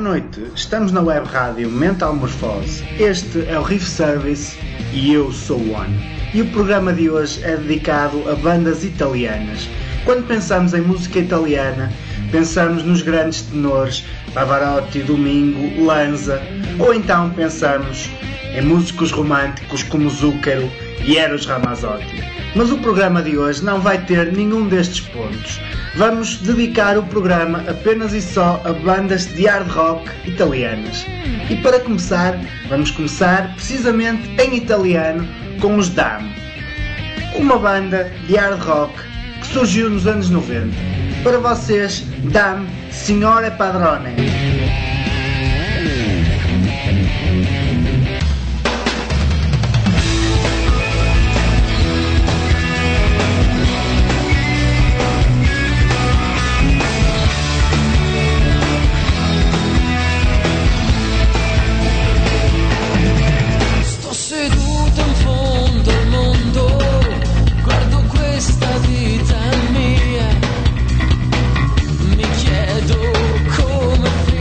noite, estamos na web rádio Mental Morfose. Este é o Riff Service e eu sou o One. E o programa de hoje é dedicado a bandas italianas. Quando pensamos em música italiana, pensamos nos grandes tenores Pavarotti, Domingo, Lanza, ou então pensamos em músicos românticos como Zucchero e Eros Ramazzotti. Mas o programa de hoje não vai ter nenhum destes pontos. Vamos dedicar o programa apenas e só a bandas de hard rock italianas. E para começar, vamos começar precisamente em italiano com os Dam, uma banda de hard rock que surgiu nos anos 90. Para vocês, Dam, Signore Padrone. Vita mia, mi chiedo come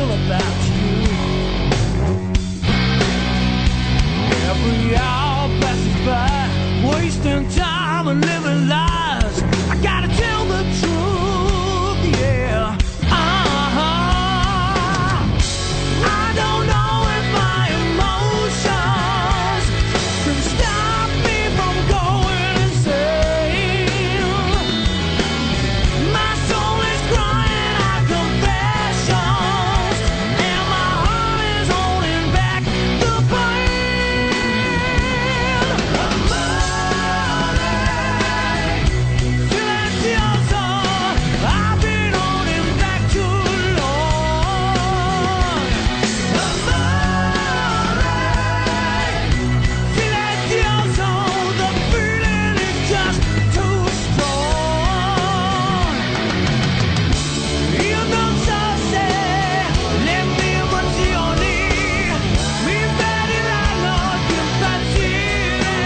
feel about you. Every hour passes by, wasting time and living lies. I gotta tell the truth, yeah. I don't know if my emotions can stop me from going insane. My soul is crying out confessions, and my heart is holding back the pain. Silencioso, I've been holding back too long. Silencioso, the feeling is just too strong. Io non so se le mie emozioni mi impediranno di impazzire.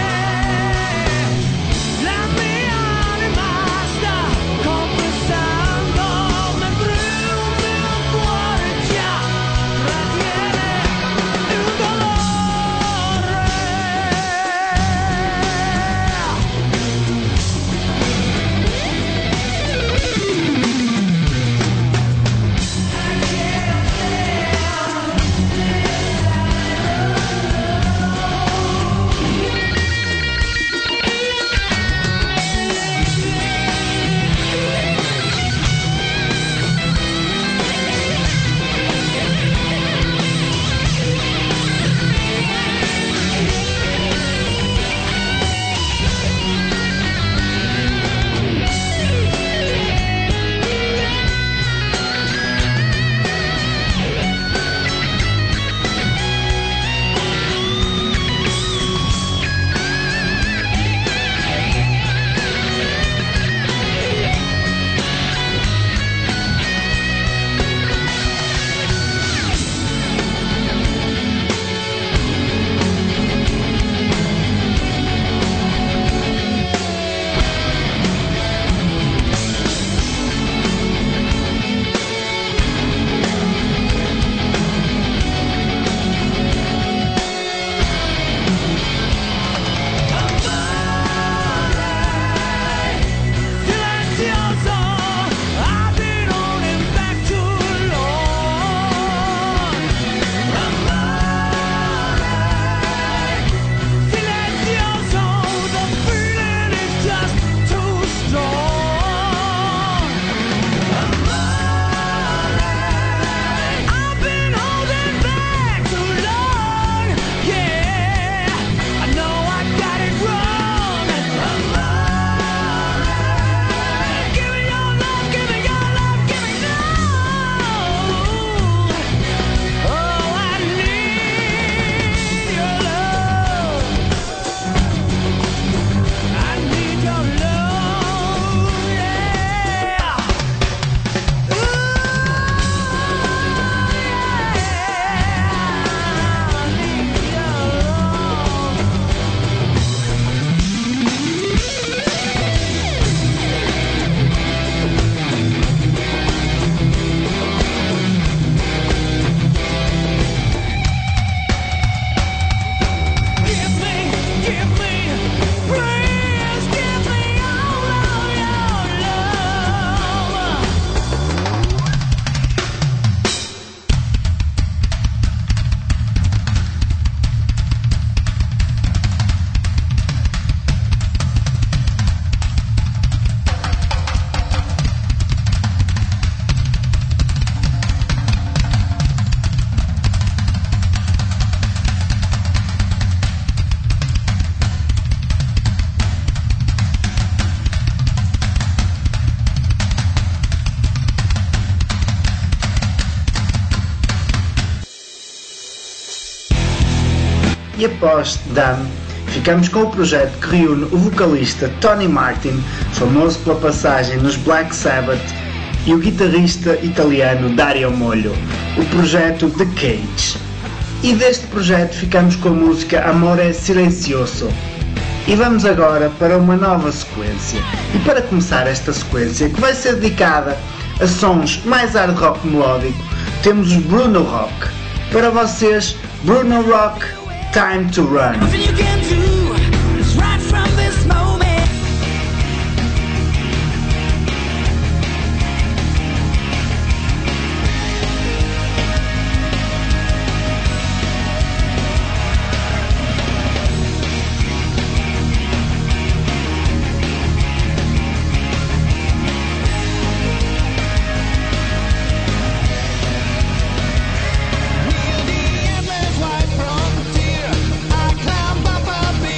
La mia anima sta confessando, mentre il mio cuore già trattiene il dolore. Silencioso, I've been holding back too long. Silencioso, the feeling is just too strong. I've been holding back too long. Yeah, I know I got it wrong. Give me your love, give me your love, give me love. Oh, I need your love. I need your love, yeah. Ooh, yeah. I need your Give me, please give me all of your love. E após Damn, ficamos com o projeto que reúne o vocalista Tony Martin, famoso pela passagem nos Black Sabbath, e o guitarrista italiano Dario Mollo, o projeto The Cage. E deste projeto ficamos com a música Amore Silencioso. E vamos agora para uma nova sequência. E para começar esta sequência, que vai ser dedicada a sons mais hard rock melódico, temos os Bruno Rock. Para vocês, Bruno Rock, Time to Run. Endless white frontier, I climb up a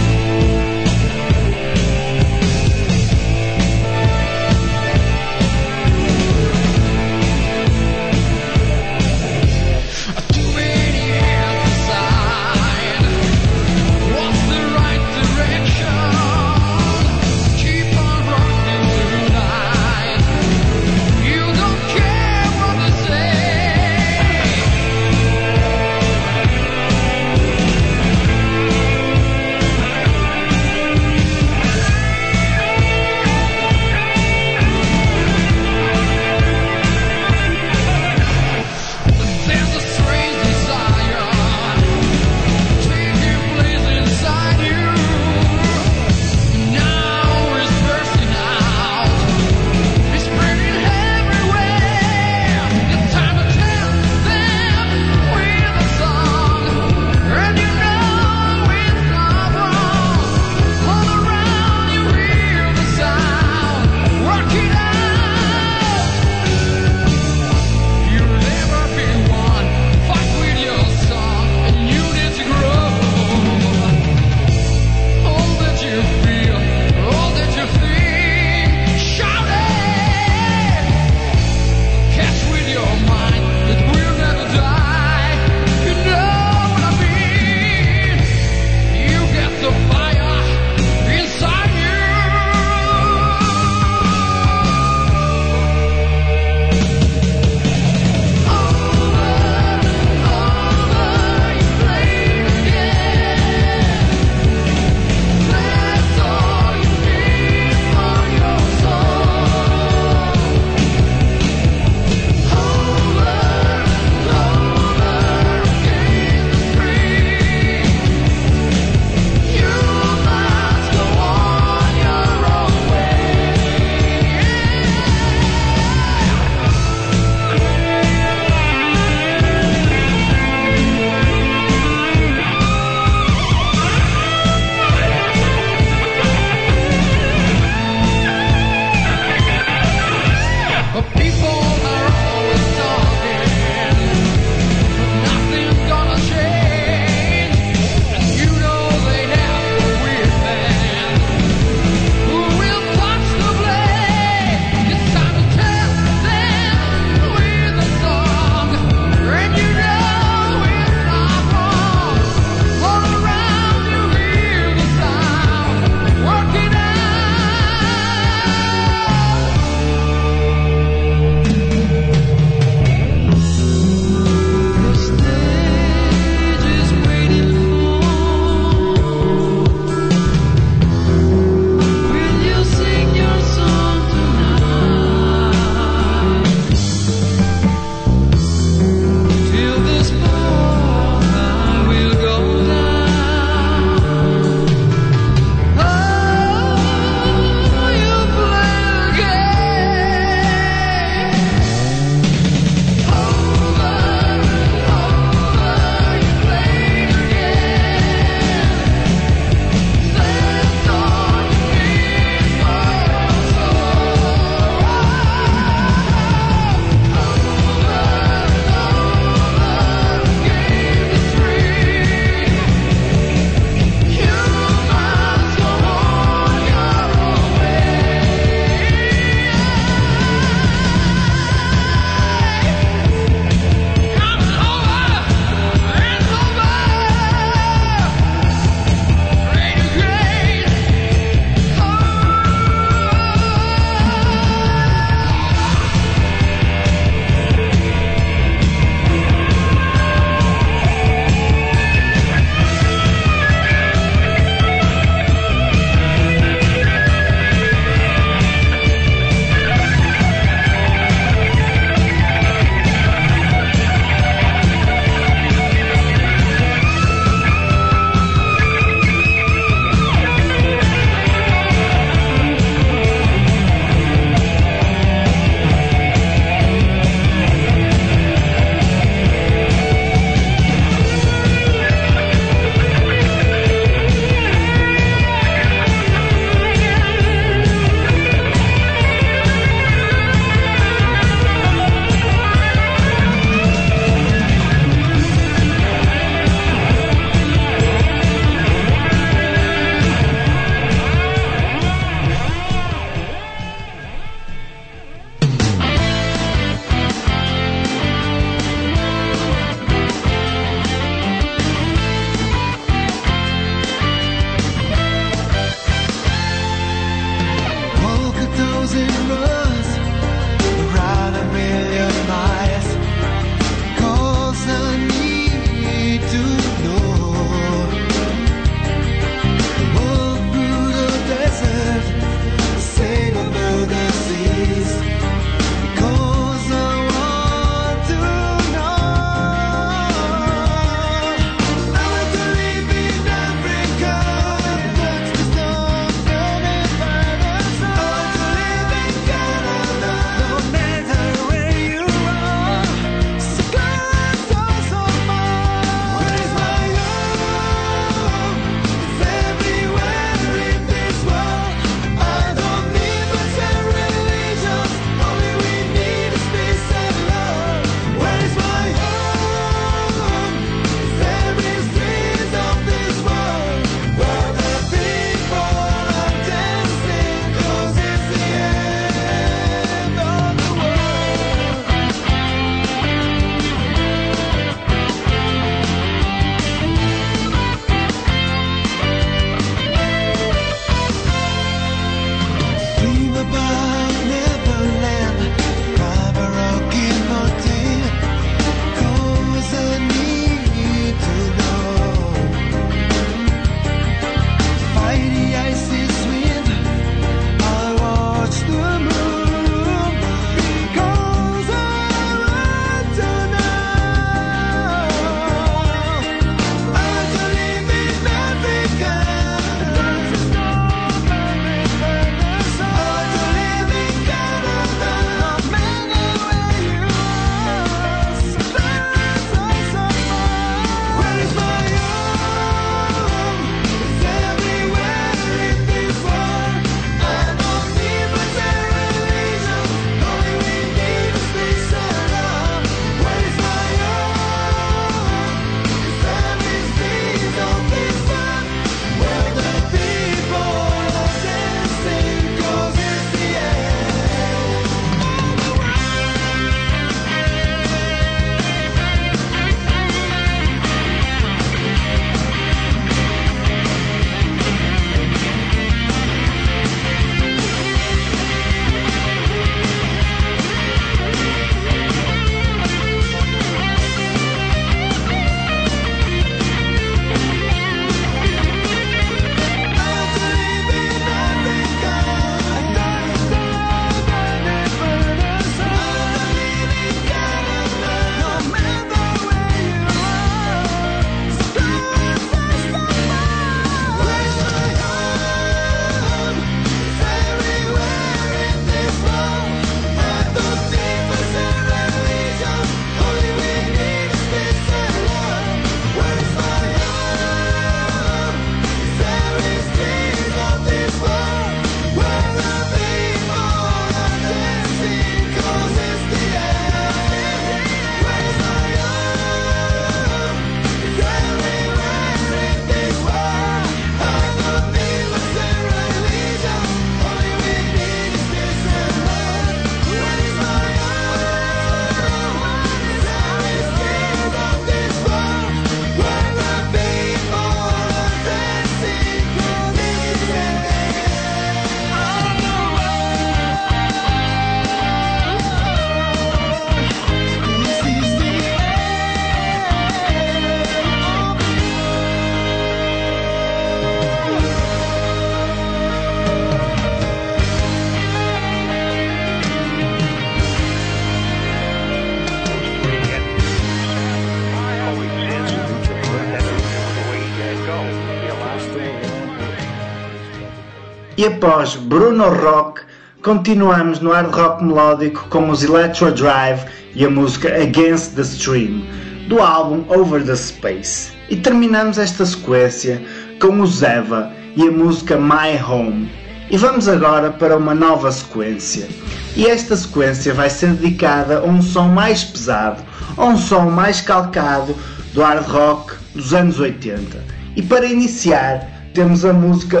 E após Bruno Rock, continuamos no hard rock melódico com os Electro Drive e a música Against the Stream, do álbum Over the Space. E terminamos esta sequência com o Zeva e a música My Home. E vamos agora para uma nova sequência. E esta sequência vai ser dedicada a um som mais pesado, a um som mais calcado do hard rock dos anos 80. E para iniciar, temos a música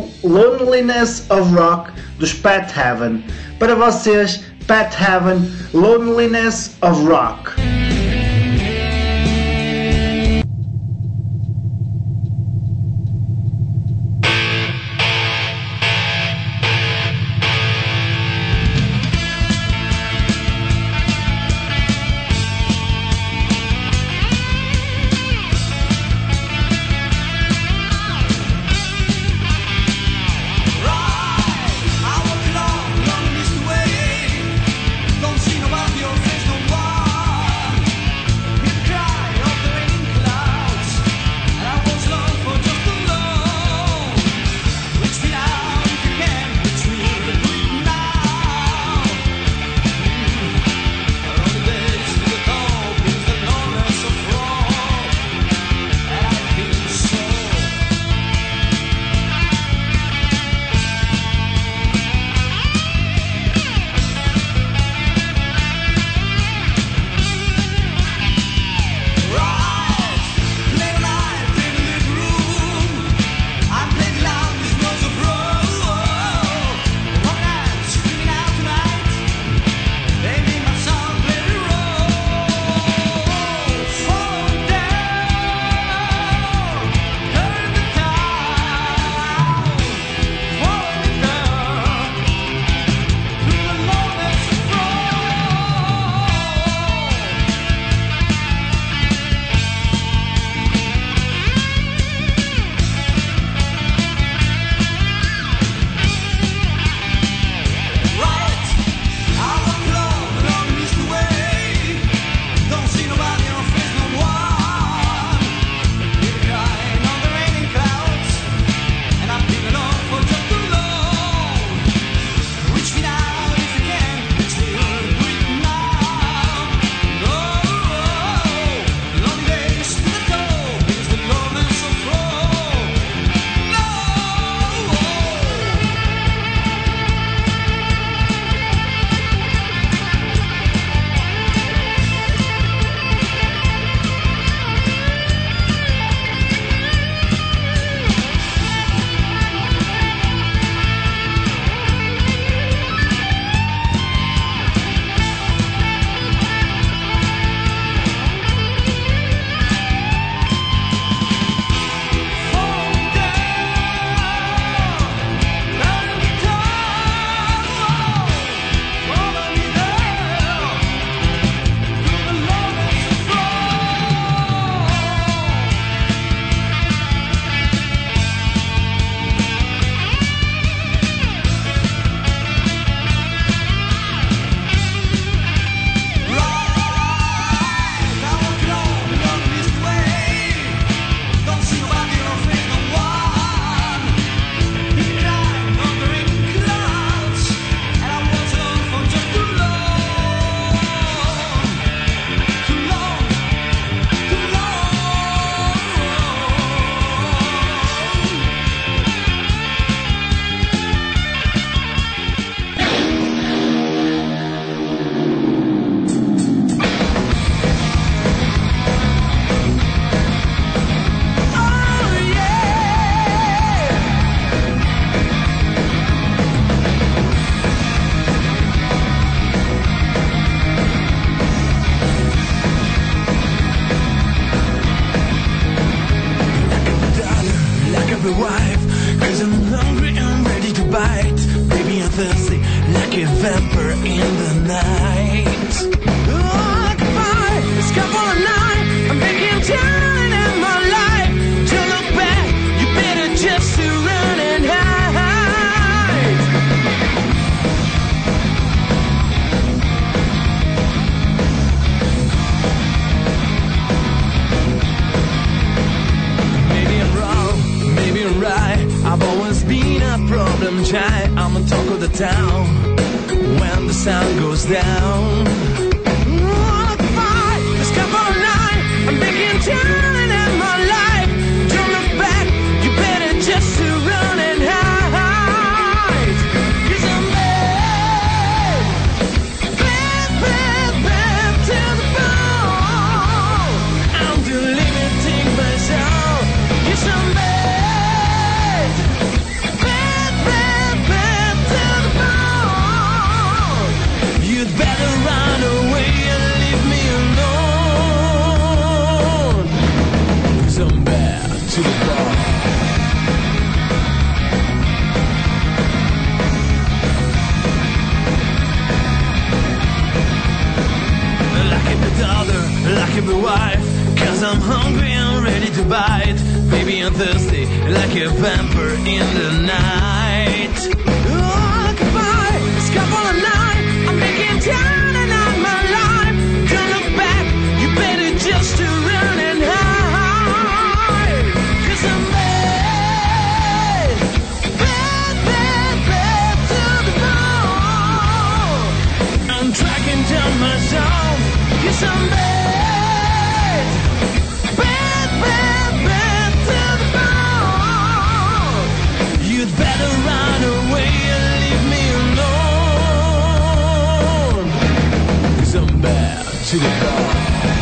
Loneliness of Rock dos Pat Heaven. Para vocês, Pat Heaven, Loneliness of Rock. I've always been a problem town when the sun goes down. This couple of nights, I'm thinking turning in my life. Don't look back, you better just to run and hide. 'Cause I'm bad, bad, bad, bad to the bone. I'm delimiting myself. Yes, I'm bad, bad, bad, bad to the bone. You'd better run away and leave me alone. 'Cause I'm bad to the bone. Lucky the daughter, lucky the wife. 'Cause I'm hungry and ready to bite. Baby, I'm thirsty like a vampire in the night. Oh, goodbye, it's couple of nights. I'm making time and out my life. Don't look back, you better just to run and hide. 'Cause I'm bad, bad, bad, bad to the bone. I'm tracking down my zone. Yes, I'm bad, bad, bad, bad to the bone. You'd better run away and leave me alone. 'Cause I'm bad to the bone.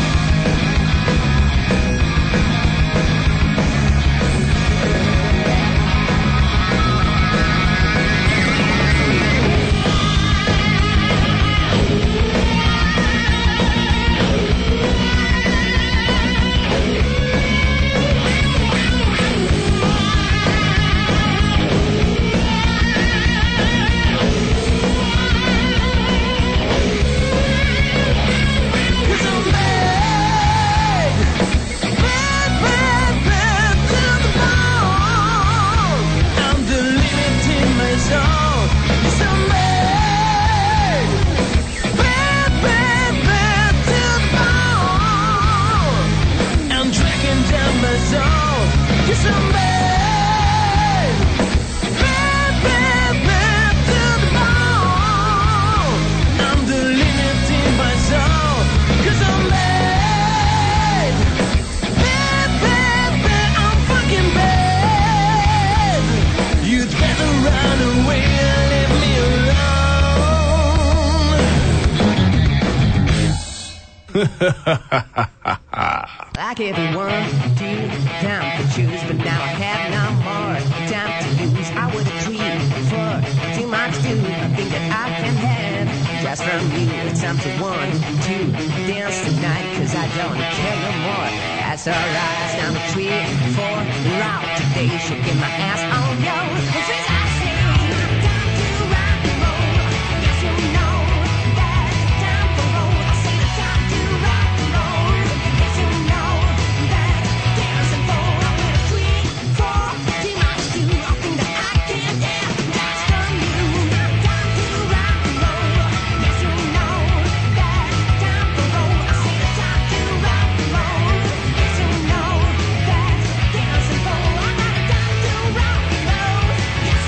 I gave it 1, 2 time to choose, but now I have no more time to lose. I would agree for too much to a thing that I can have just from you. It's time to 1, 2 dance tonight, 'cause I don't care no more. That's alright. It's time to 3, 4 route today. Shaking my ass on yo. This is I say time to rock and roll. Yes, you know that time for roll. I say the time to rock and roll. Yes, you know that dancing for. I went 3, 4 too much to a thing that I can't dance just from you. Time to rock and roll. Yes, you know that time for roll. I say the time to rock and roll. Yes, you know that dancing for. I got a time to rock and roll. Yes,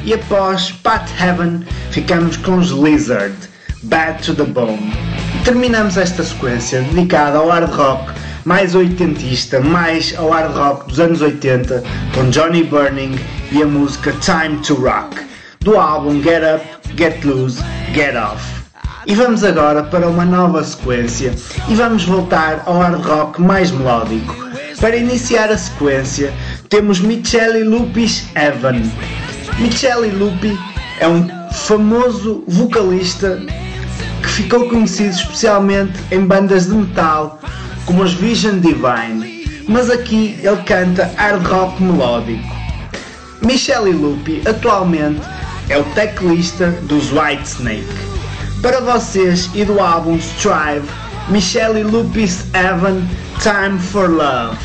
E após Pat Heaven ficamos com os Lizard, Bad to the Bone. E terminamos esta sequência dedicada ao hard rock mais oitentista, mais ao hard rock dos anos 80, com Johnny Burning e a música Time to Rock, do álbum Get Up, Get Loose, Get Off. E vamos agora para uma nova sequência e vamos voltar ao hard rock mais melódico. Para iniciar a sequência temos Michele Lupis Evan. Michele Lupi é um famoso vocalista que ficou conhecido especialmente em bandas de metal como os Vision Divine, mas aqui ele canta hard rock melódico. Michele Lupi atualmente é o teclista dos Whitesnake. Para vocês e do álbum Strive, Michele Lupis Evan, Time for Love.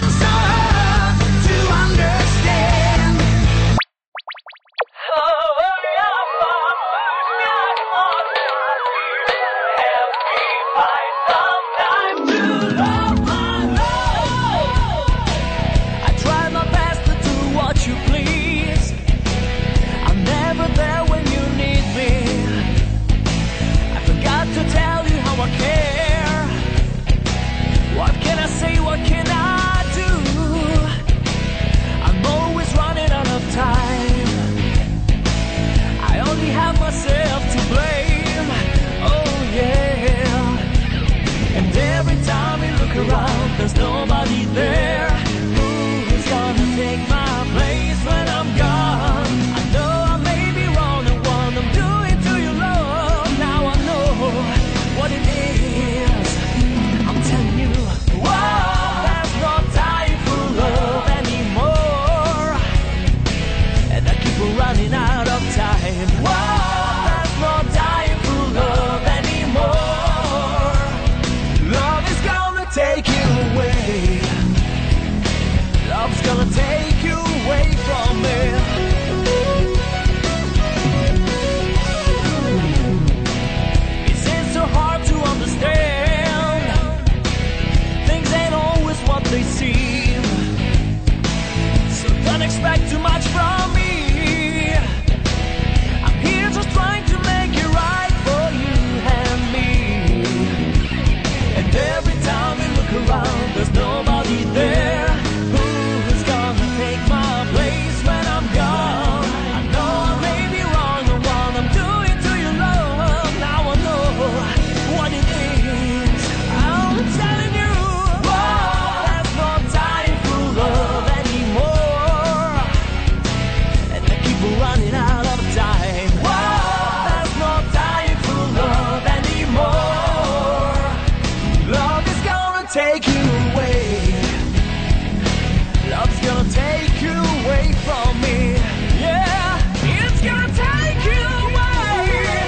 There's nobody there who's gonna take my place when I'm gone. I know I may be wrong in what I'm doing to your love. Now I know what it is. I'm telling you, whoa, there's no time for love anymore. And I keep running out of time. Whoa, there's no time for love anymore. Love is gonna take you away. Love's gonna take you away from me. It seems so hard to understand. Things ain't always what they seem. So don't expect too much from me. I'm here just trying to make it right for you and me. And every time we look around, there's nobody there who's gonna take my place when I'm gone. I know I may be wrong in what I'm doing to your love. Now I know what it is. I'm telling you, whoa, there's no time for love anymore. And I keep running out of time. Whoa, there's no time for love anymore. Love is gonna take you away. Love's gonna take you away from me. Yeah, it's gonna take you away.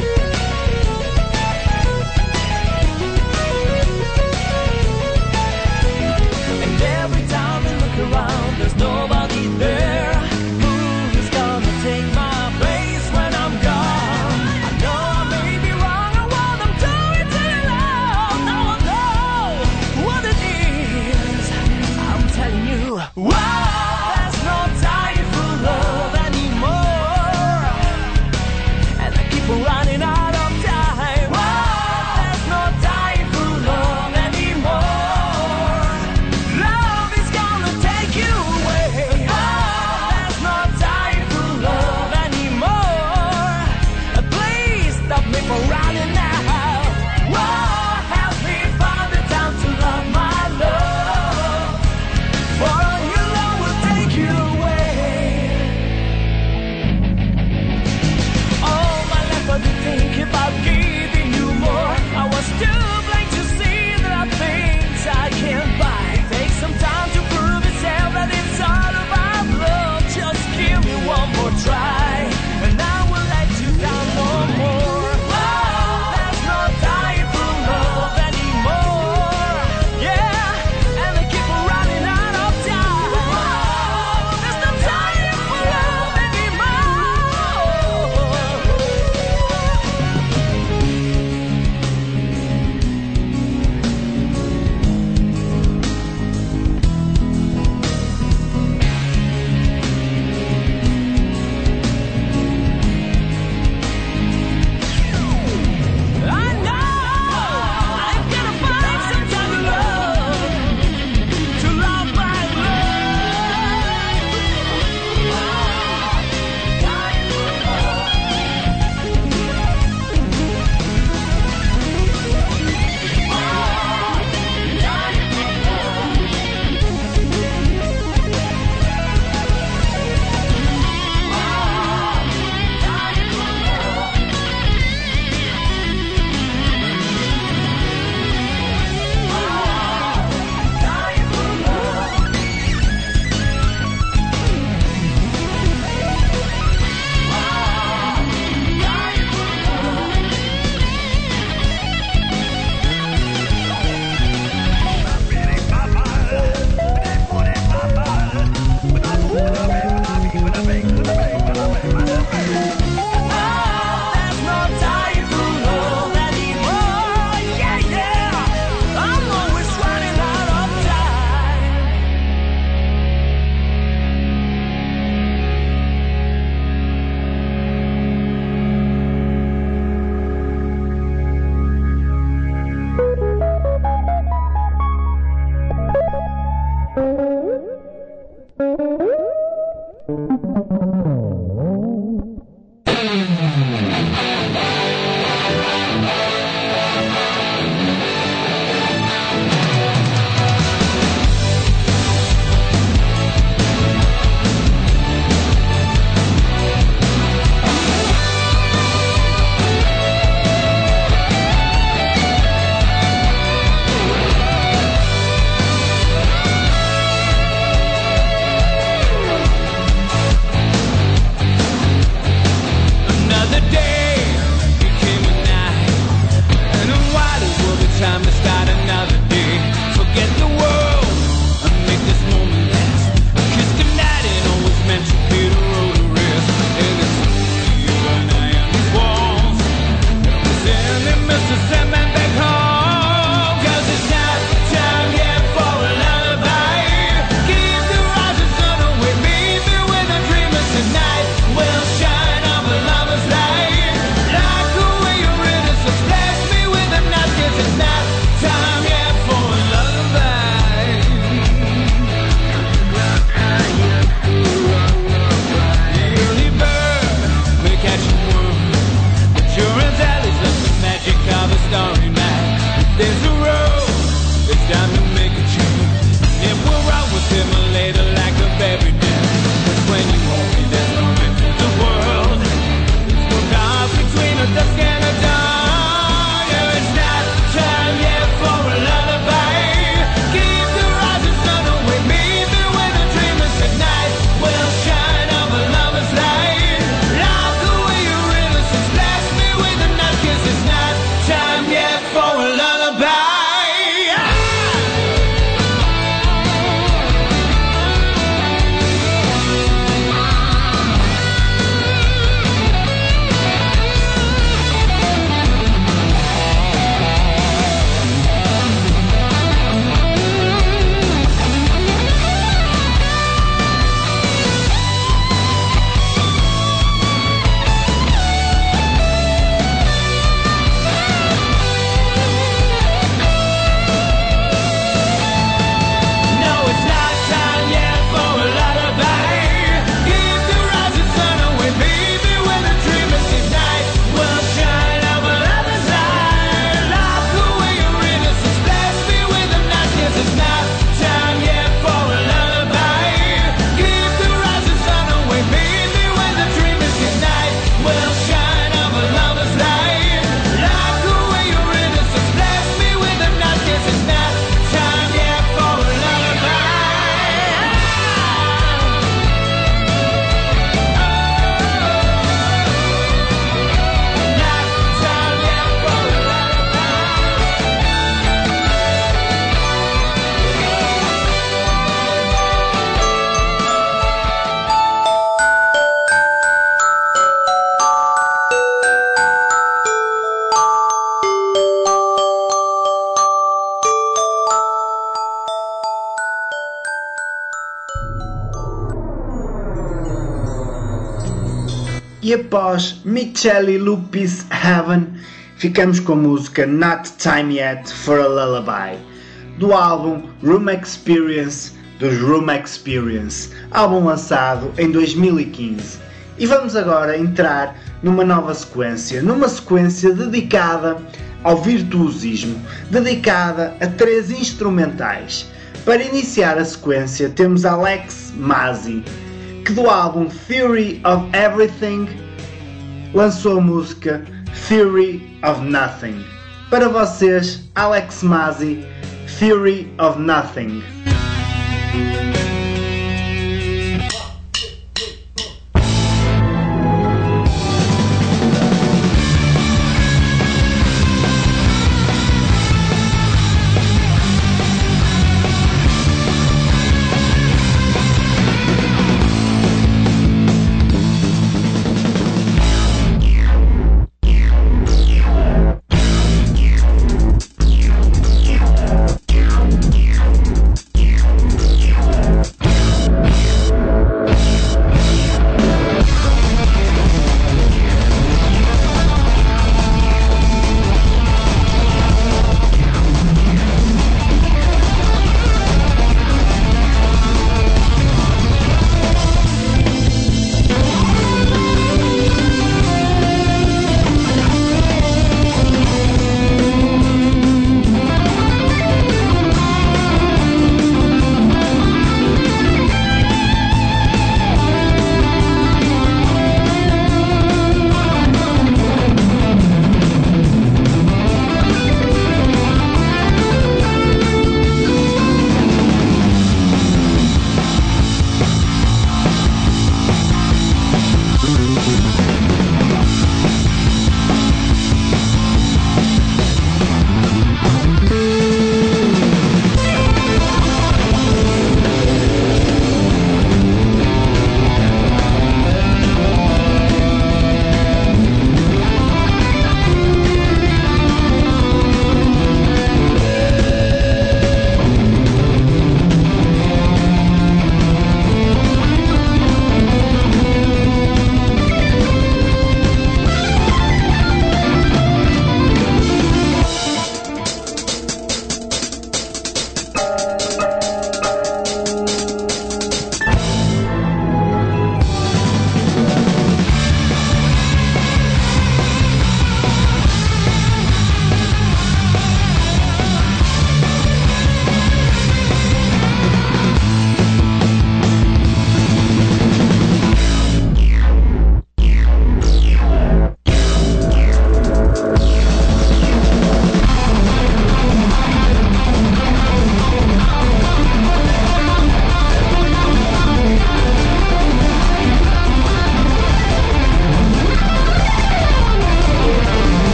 And every time we look around, there's nobody there who's gonna take my place when I'm gone. I know I may be wrong on what I'm doing to your love. Now I know what it E após Michele Lupis Heaven, ficamos com a música Not Time Yet for a Lullaby, do álbum Room Experience, dos Room Experience, álbum lançado em 2015. E vamos agora entrar numa nova sequência, dedicada ao virtuosismo, dedicada a 3 instrumentais. Para iniciar a sequência temos Alex Mazzi, que do álbum Theory of Everything lançou a música Theory of Nothing. Para vocês, Alex Mazzi, Theory of Nothing.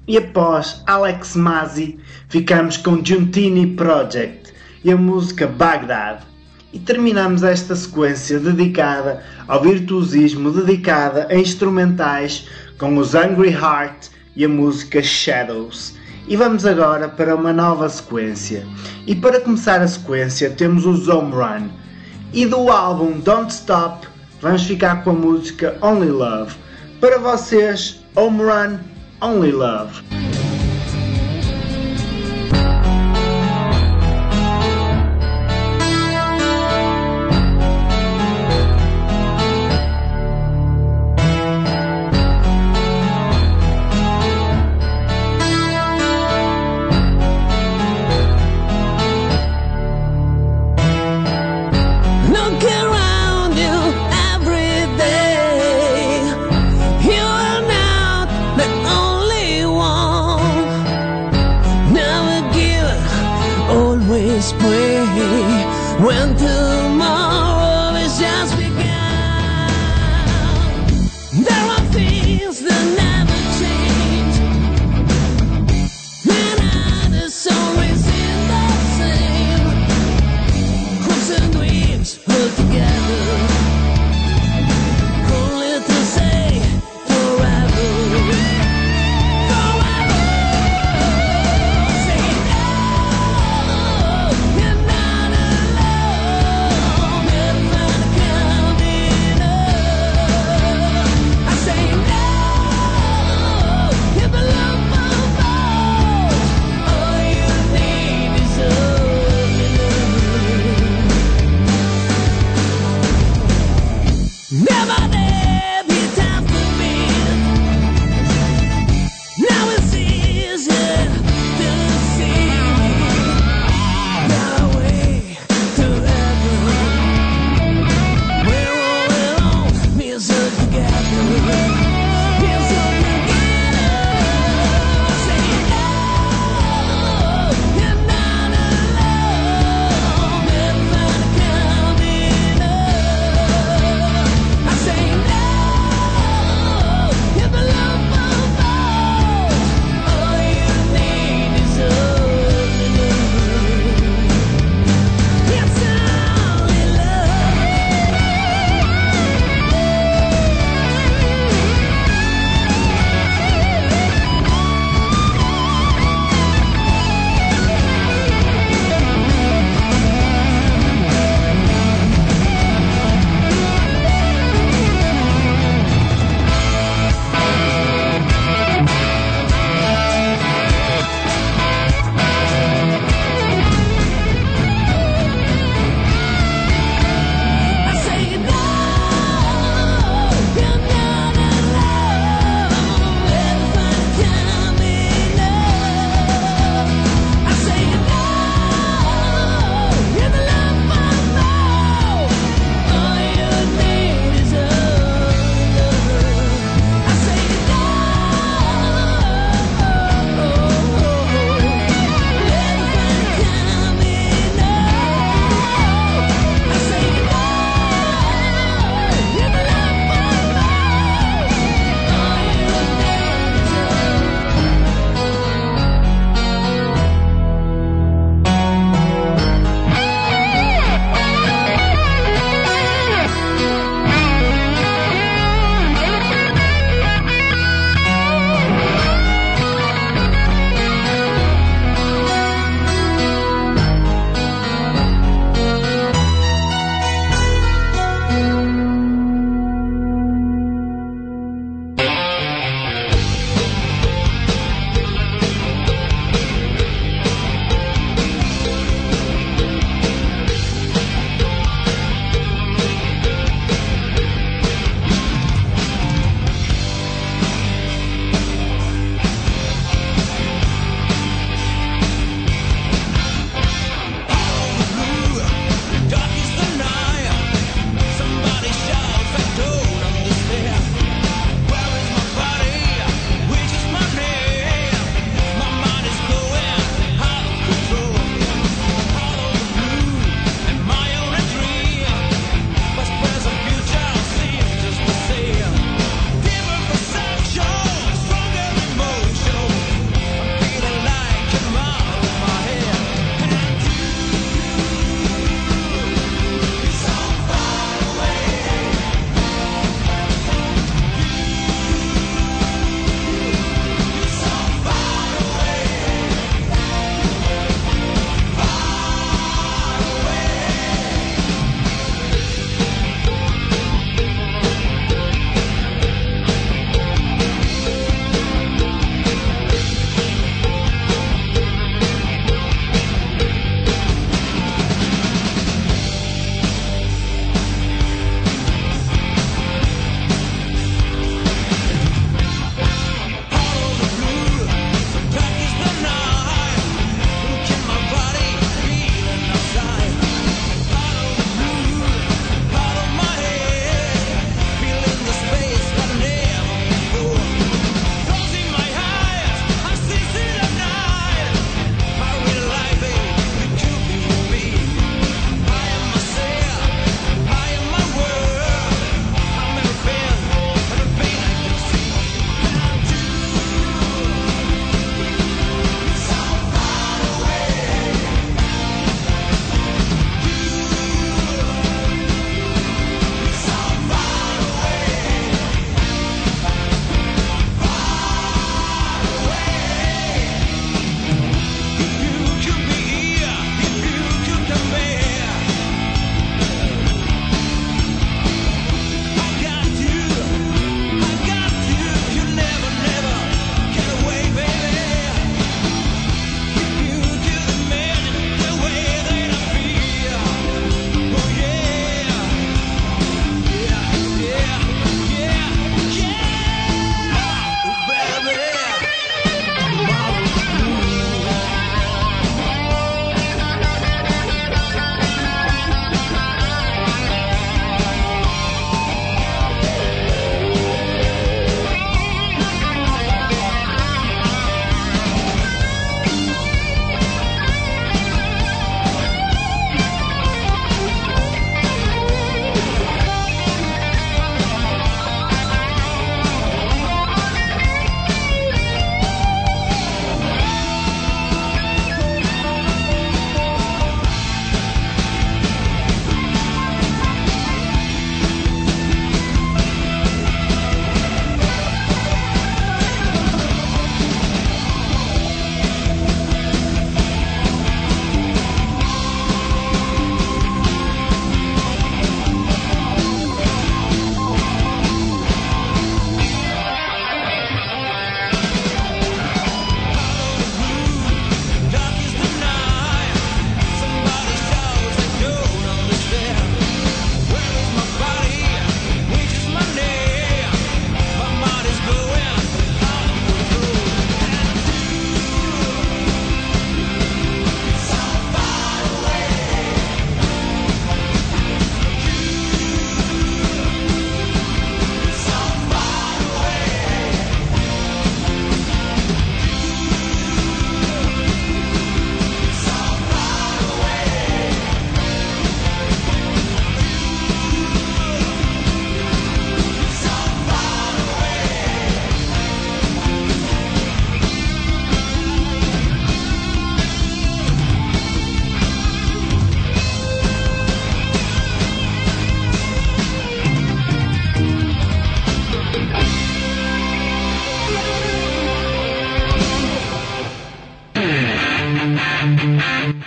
E após Alex Mazzi, ficamos com Giuntini Project e a música Baghdad. E terminamos esta sequência dedicada ao virtuosismo, dedicada a instrumentais, com os Angry Heart e a música Shadows. E vamos agora para uma nova sequência. E para começar a sequência temos o Home Run. E do álbum Don't Stop vamos ficar com a música Only Love. Para vocês, Home Run, Only Love. You are not the only one.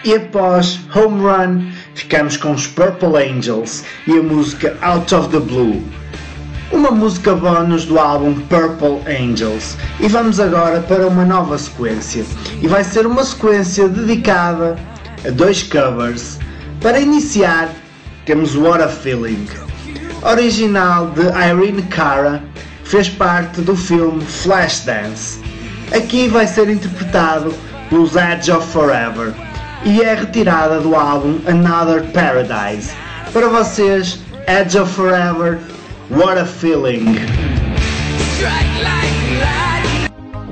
E após Home Run, ficamos com os Purple Angels e a música Out of the Blue, uma música bónus do álbum Purple Angels. E vamos agora para uma nova sequência, e vai ser uma sequência dedicada a 2 covers. Para iniciar, temos What a Feeling, original de Irene Cara, fez parte do filme Flashdance. Aqui vai ser interpretado pelos Edge of Forever e é retirada do álbum Another Paradise. Para vocês, Edge of Forever, What a Feeling. Strike like lightning.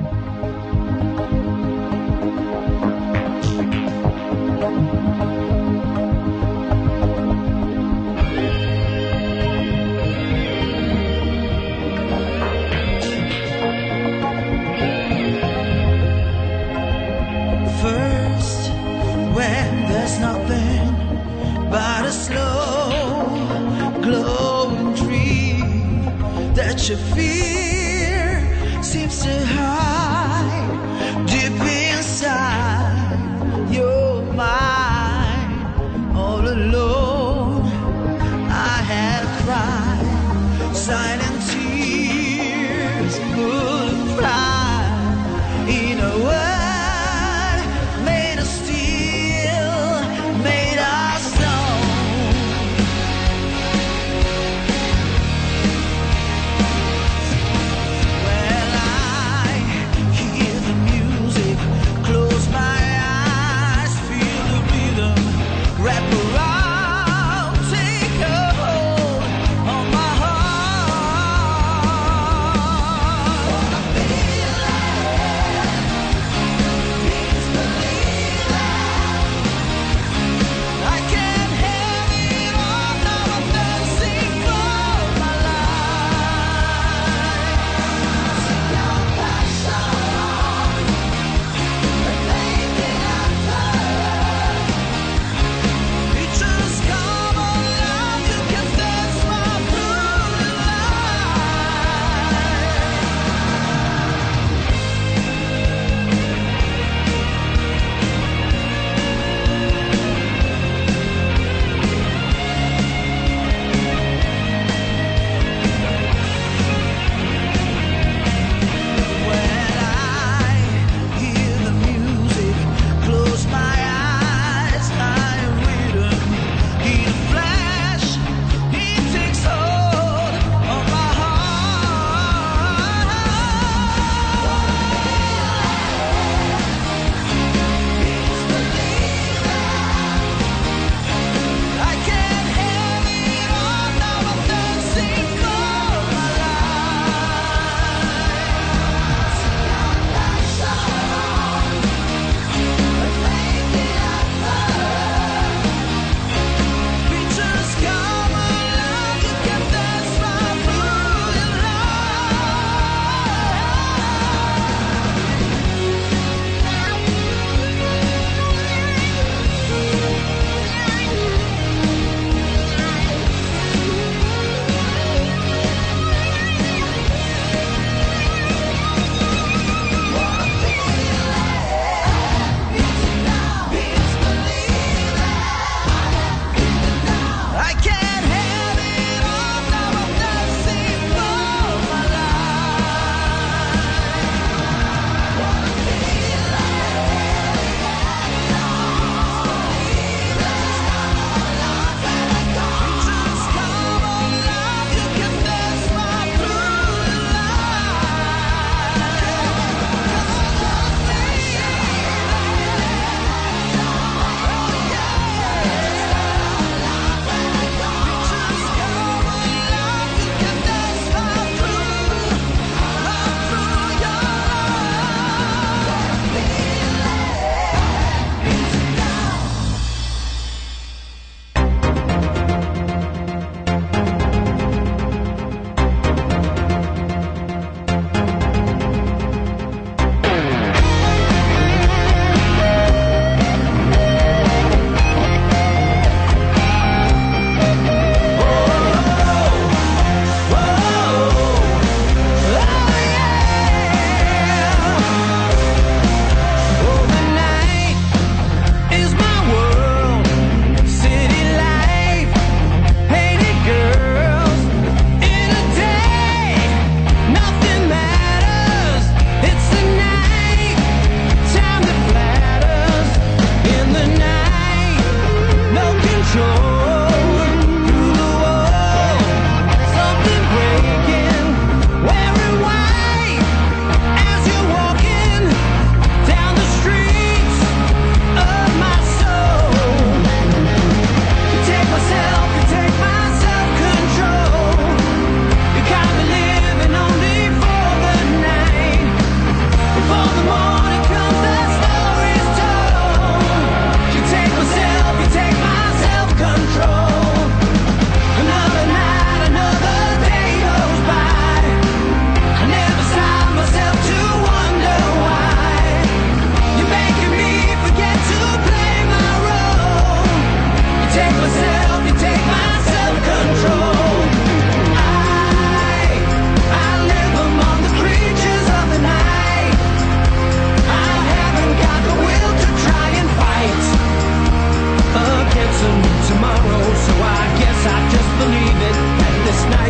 First, when there's nothing but a slow glowing dream that your fear seems to hide deep inside your mind. All alone I had cried silent tears full of pride in a world made of steel, made of stone. Well, I hear the music, close my eyes, feel the rhythm, wrap around, take a hold on my heart.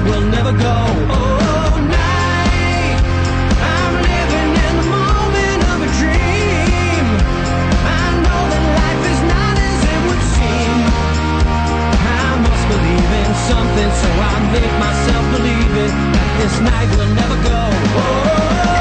night will never go. Oh, night, I'm living in the moment of a dream. I know that life is not as it would seem. I must believe in something, so I make myself believe it, that this night will never go. Oh,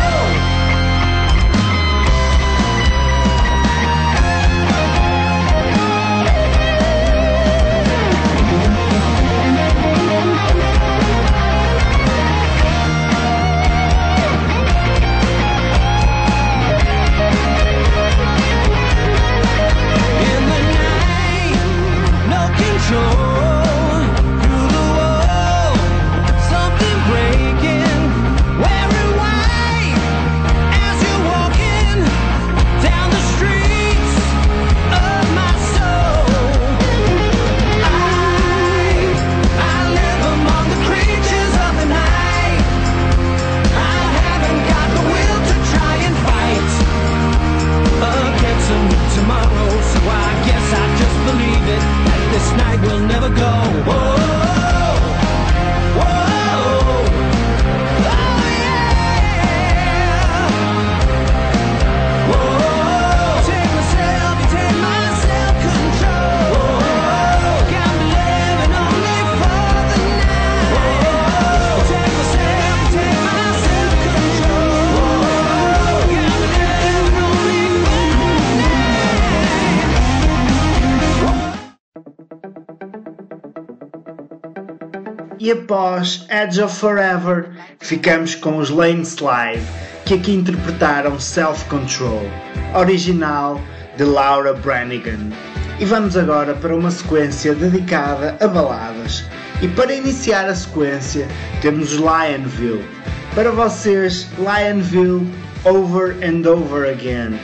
E após Edge of Forever, ficamos com os Landslide, que aqui interpretaram Self Control, original de Laura Branigan. E vamos agora para uma sequência dedicada a baladas. E para iniciar a sequência temos Lionville. Para vocês, Lionville, Over and Over Again.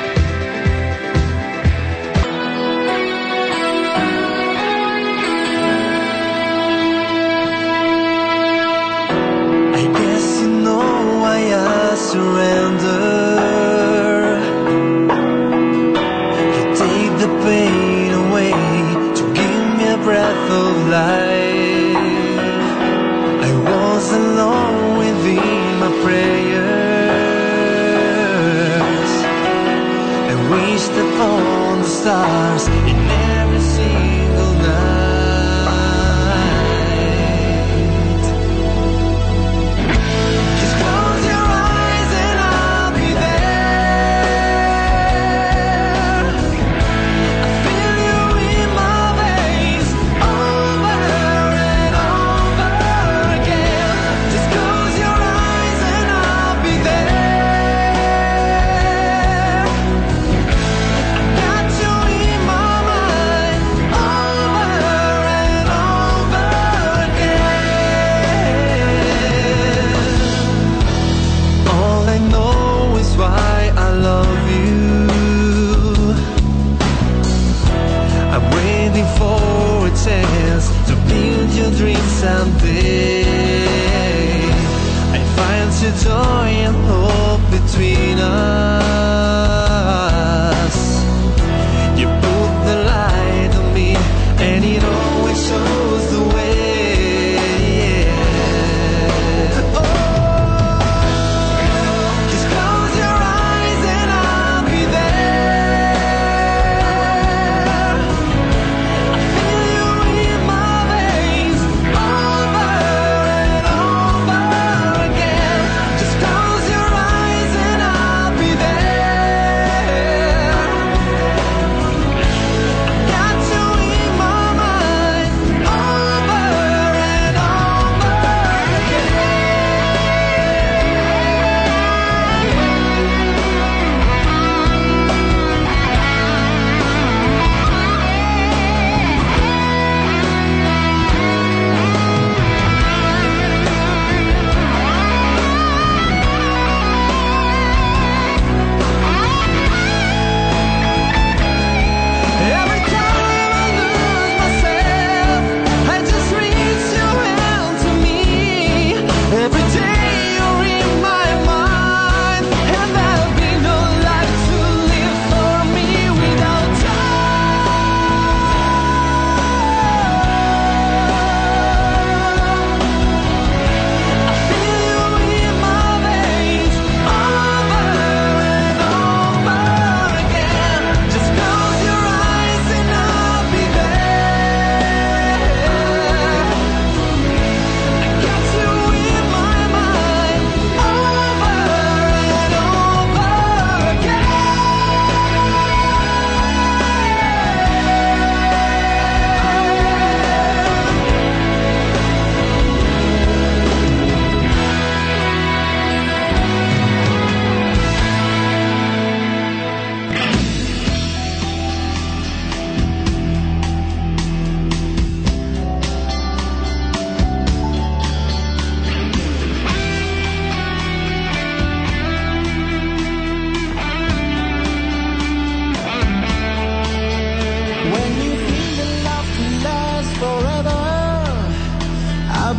Surrender. You take the pain away to give me a breath of life. I was alone within my prayers. I wished upon the stars in every single night. Just close your eyes and I'll be there. I feel you in my veins over and over again. Just close your eyes and I'll be there. I got you in my mind over and over again. All I know is why I love you. I'm waiting for a chance to build your dreams someday. I find your joy and hope between us. You put the light on me and it always shows the way. Oh, just close your eyes and I'll be there. I feel you in my veins over and over again. Just close your eyes and I'll be there.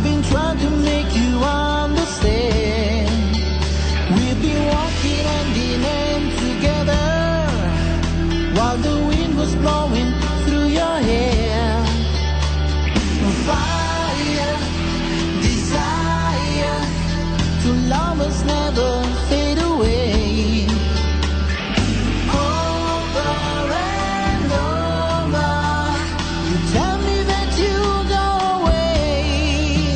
I've been trying to make you understand. We've been walking hand in hand together while the wind was blowing through your hair. Fire, desire, two lovers never fade away. Over and over, you tell me that you go away.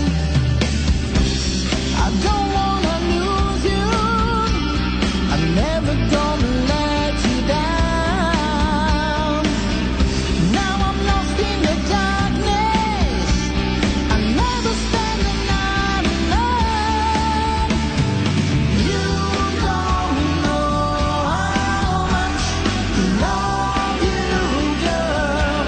I don't wanna lose you, I'm never gonna let you down. Now I'm lost in the darkness, I never spend the night alone. You don't know how much I love you, girl.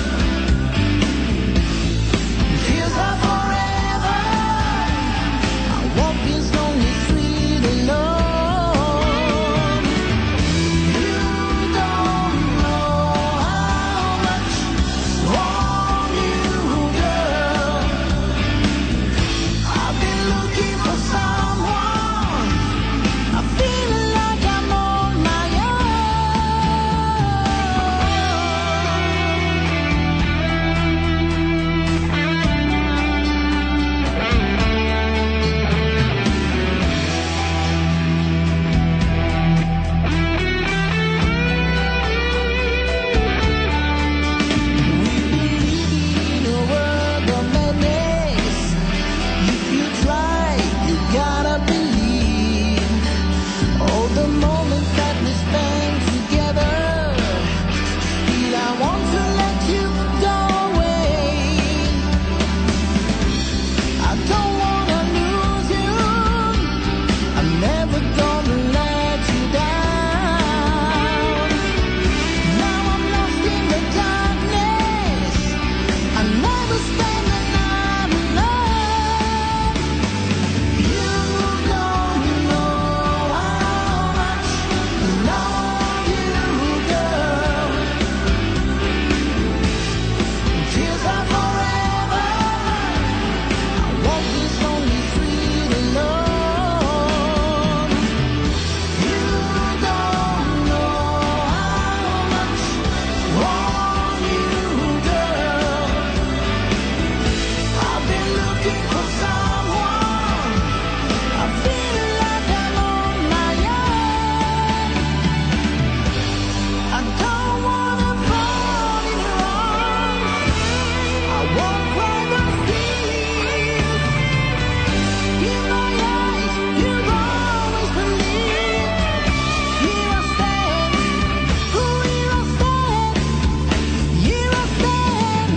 Feels like forever, I walk this lonely street alone. You don't know how much I want you, girl. I've been looking for someone, I'm feeling like I'm on my We've been living in a world of madness. If you try, you gotta believe. All the moments that we spent together, still I want to let you go away. I don't wanna lose you, I'm never gonna let you down. Now I'm lost in the darkness, I never spend the night alone. You don't know how much I love you, girl. Feels like forever, I walk this lonely street alone. You don't know how much I want you, girl. I've been looking for someone, I feel like I'm on my own. I don't wanna fall in your arms, I won't cry the fear. In my eyes, you'll always believe. Here I stand, here I stand, here I stand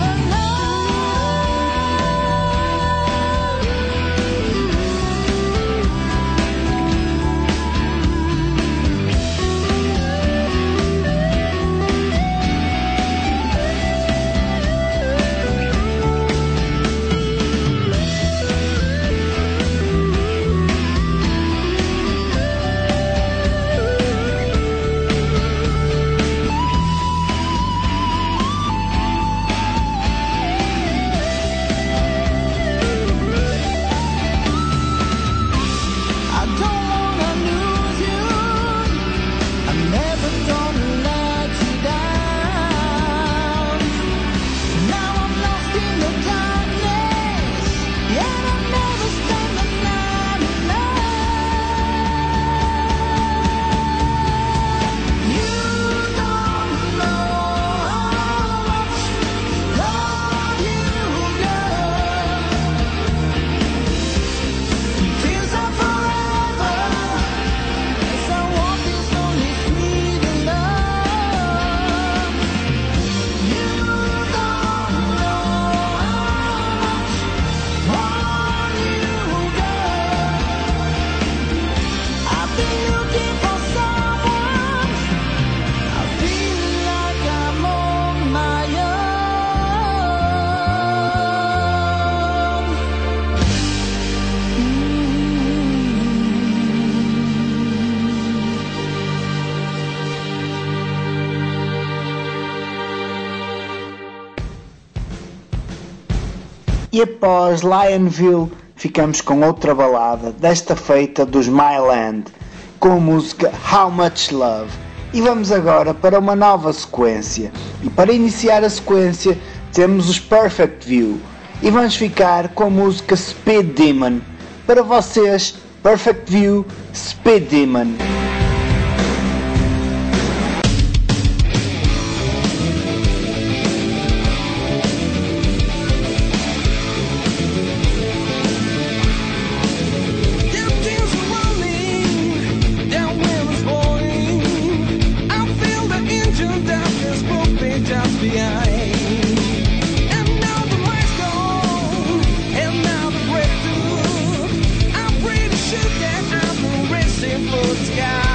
I don't wanna lose you, I'm never gonna let you down. Now I'm lost in the darkness, yet I never spend the night alone. You don't know how much I love you, girl. Feels like forever as I walk this lonely street alone. You don't know how much I want you, E após Lionville, ficamos com outra balada, desta feita dos Myland, com a música How Much Love. E vamos agora para uma nova sequência. E para iniciar a sequência, temos os Perfect View. E vamos ficar com a música Speed Demon. Para vocês, Perfect View, Speed Demon. Sky.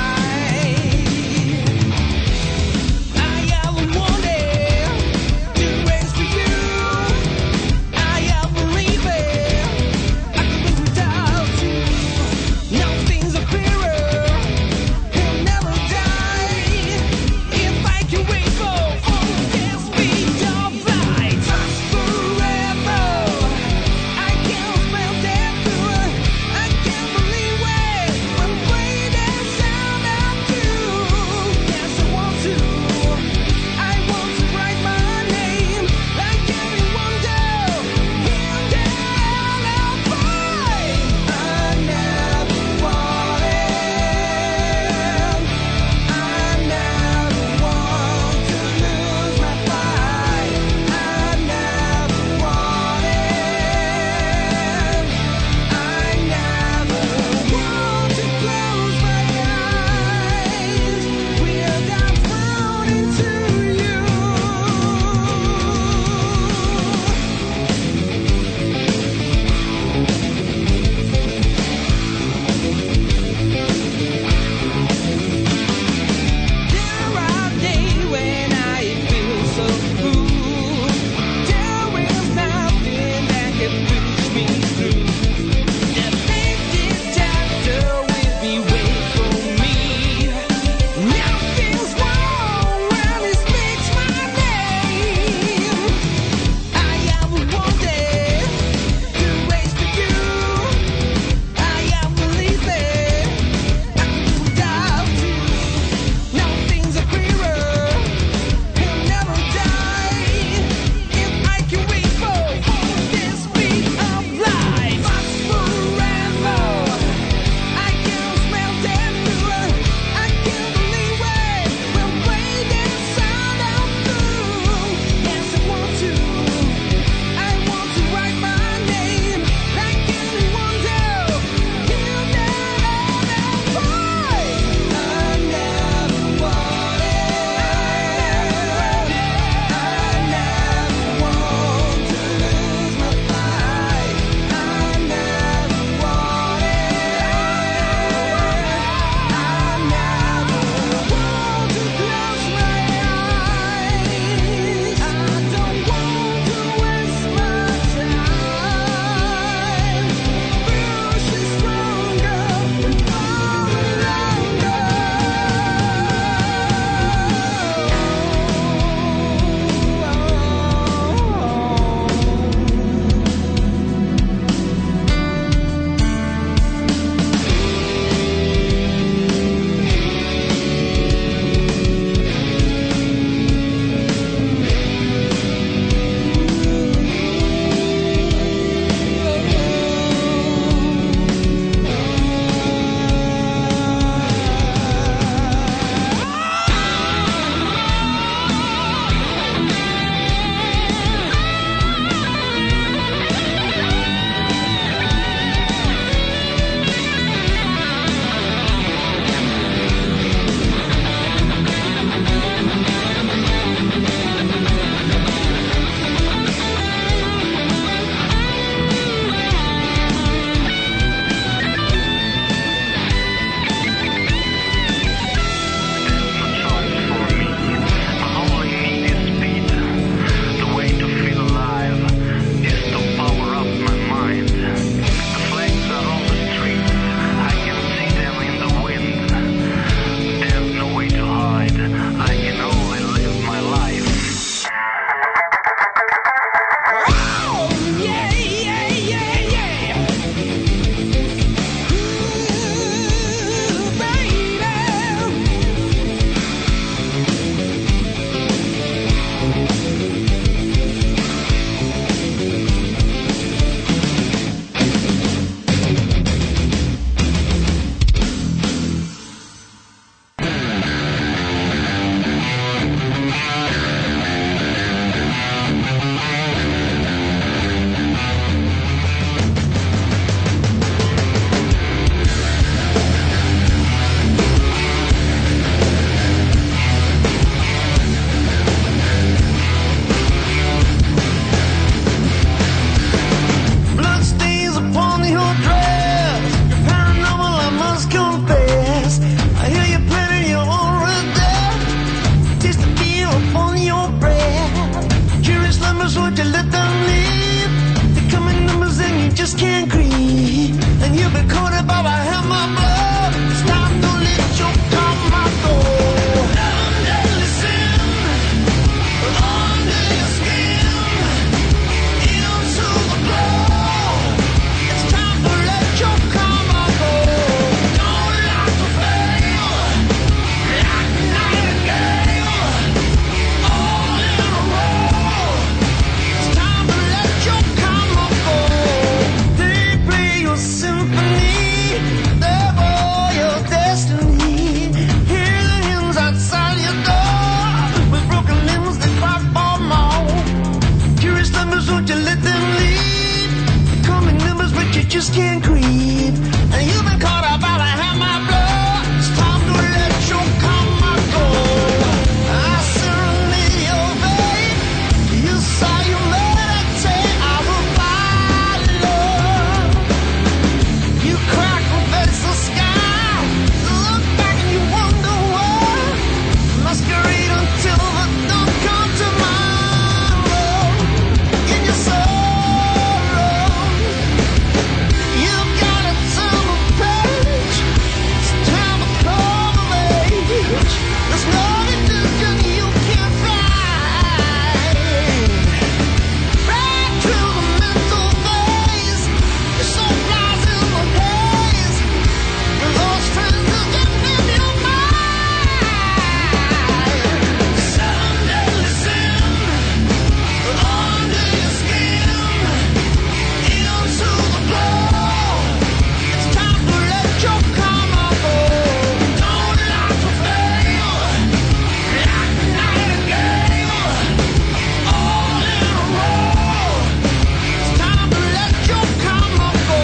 above, I have my blood. It's time to let your karma go. Under sin, under your skin, into the blood. It's time to let your karma go. Don't like to fail, like a nightingale, all in a row. It's time to let your karma go. They play your symphony, they bore your destiny. Hear the hymns outside your door, with broken limbs that cry for more. Curious numbers, won't you let them lead? Coming numbers, but you just can't creep. And you've been caught up by the hand of blood. It's time to let your karma go. I serenade your faith. You saw you meditate. I will follow. You crack and face the sky. Look back and you wonder why. Masquerade until the dawn comes tomorrow. In your sorrow, you've got to turn the page. It's time to come of age. There's no religion you can't find. Right through the mental phase, your soul flies in the haze. Those friends are getting in your mind. Under sin, under your skin, into the blood. It's time to let your karma go. Don't like to fail, like a nightingale, all in a row. It's time to let your karma go.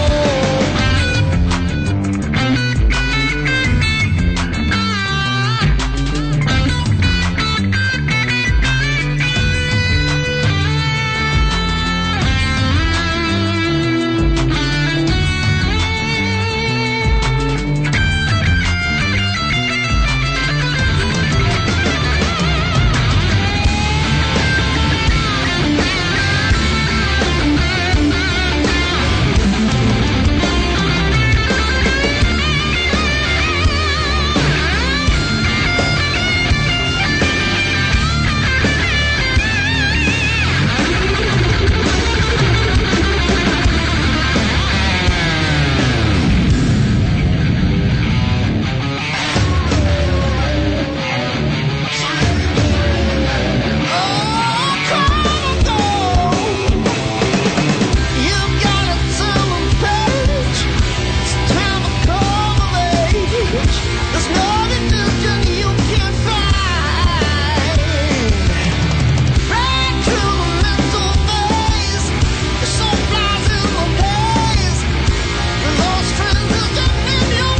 You've got to turn the page. It's time to come of age. There's no religion you can't find. Right through the mental phase, your soul flies in the haze. Your lost friends are getting in your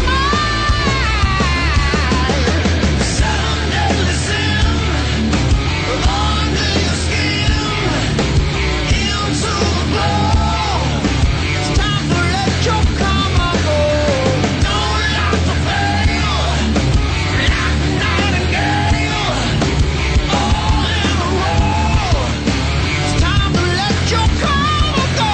mind. Under sin, under your skin, into the blood. It's time to let your karma go. Don't like to fail, like a nightingale, all in a row. It's time to let your karma go.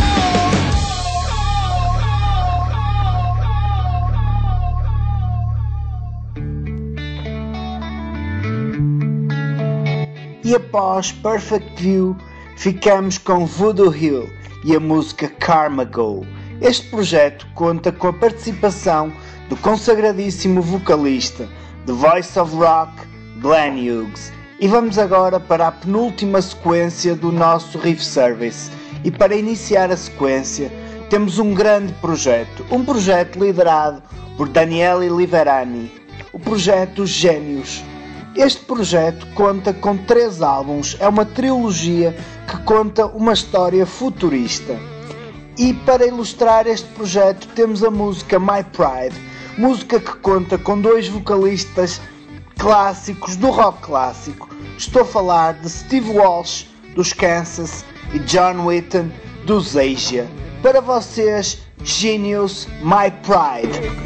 E após Perfect View, ficamos com Voodoo Hill e a música Karma Go. Este projeto conta com a participação do consagradíssimo vocalista The Voice of Rock, Glenn Hughes. E vamos agora para a penúltima sequência do nosso Riff Service. E para iniciar a sequência, temos um grande projeto, um projeto liderado por Daniele Liverani, o projeto Gênios. Este projeto conta com 3 álbuns, é uma trilogia que conta uma história futurista. E para ilustrar este projeto temos a música My Pride, música que conta com 2 vocalistas clássicos do rock clássico. Estou a falar de Steve Walsh, dos Kansas, e John Wetton, dos Asia. Para vocês, Genius, My Pride.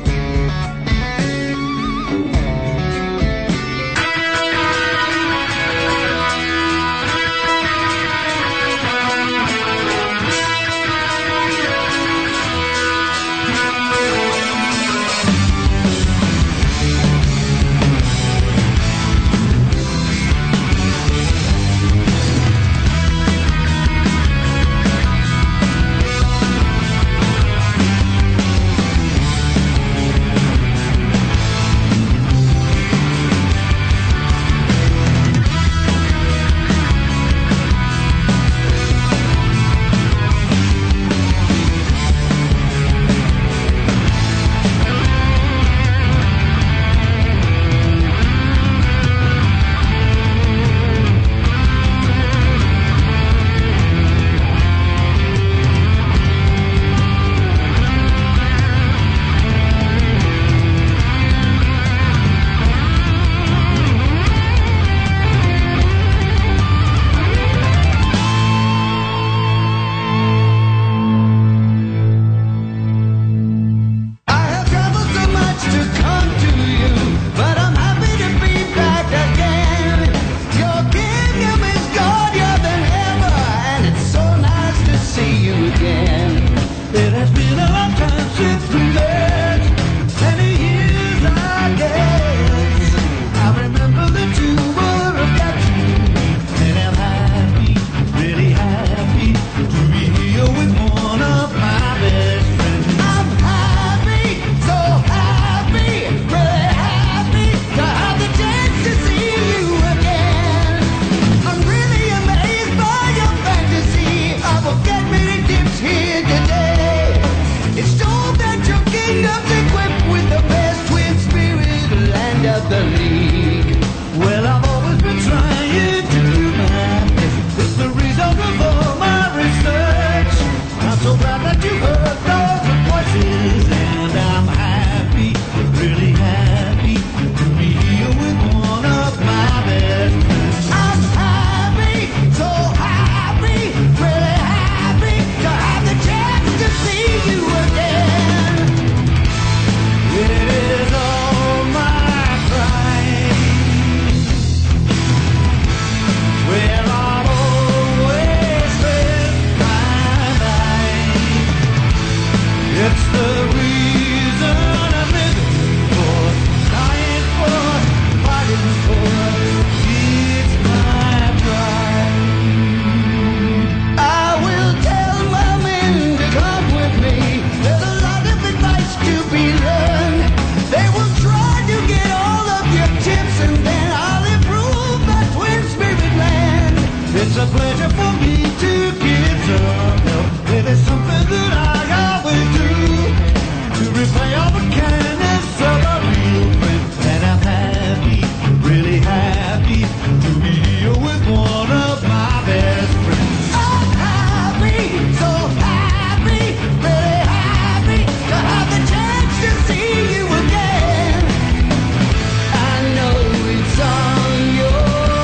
say all the kindness of a real friend. And I'm happy, really happy to be here with one of my best friends. I'm happy, so happy, really happy to have the chance to see you again. I know it's on your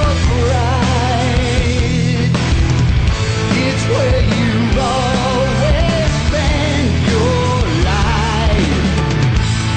pride. It's where you've always spent your life.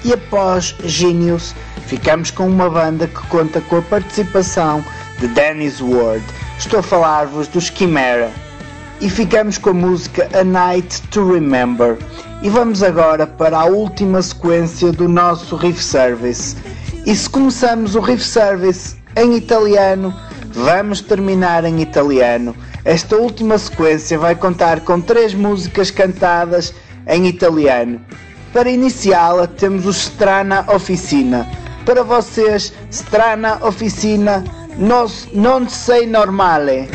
E após Genius, ficamos com uma banda que conta com a participação de Dennis Ward. Estou a falar-vos dos Chimera. E ficamos com a música A Night to Remember. E vamos agora para a última sequência do nosso Riff Service. E se começamos o Riff Service em italiano, vamos terminar em italiano. Esta última sequência vai contar com 3 músicas cantadas em italiano. Para iniciá-la temos o Strana Officina. Para vocês, Strana Officina, non sei normale.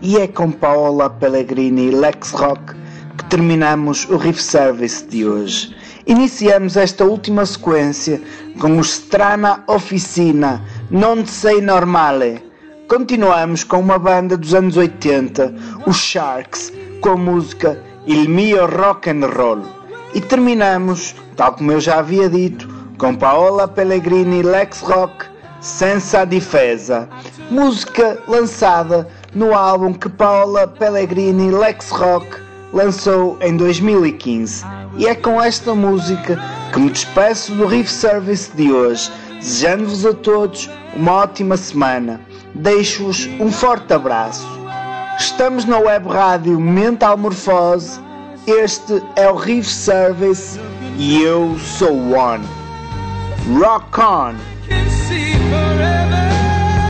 e é com Paola Pellegrini e Lex Rock que terminamos o Riff Service de hoje. Iniciamos esta última sequência com o Strana Officina, Non Sei Normale. Continuamos com uma banda dos anos 80, os Sharks, com a música Il Mio Rock and Roll. E terminamos, tal como eu já havia dito, com Paola Pellegrini e Lex Rock, Senza Difesa, música lançada no álbum que Paola Pellegrini e Lex Rock lançou em 2015. E é com esta música que me despeço do Riff Service de hoje, desejando-vos a todos uma ótima semana. Deixo-vos um forte abraço. Estamos na web rádio Mental Morfose, este é o Riff Service e eu sou o One. Rock on! Can see forever.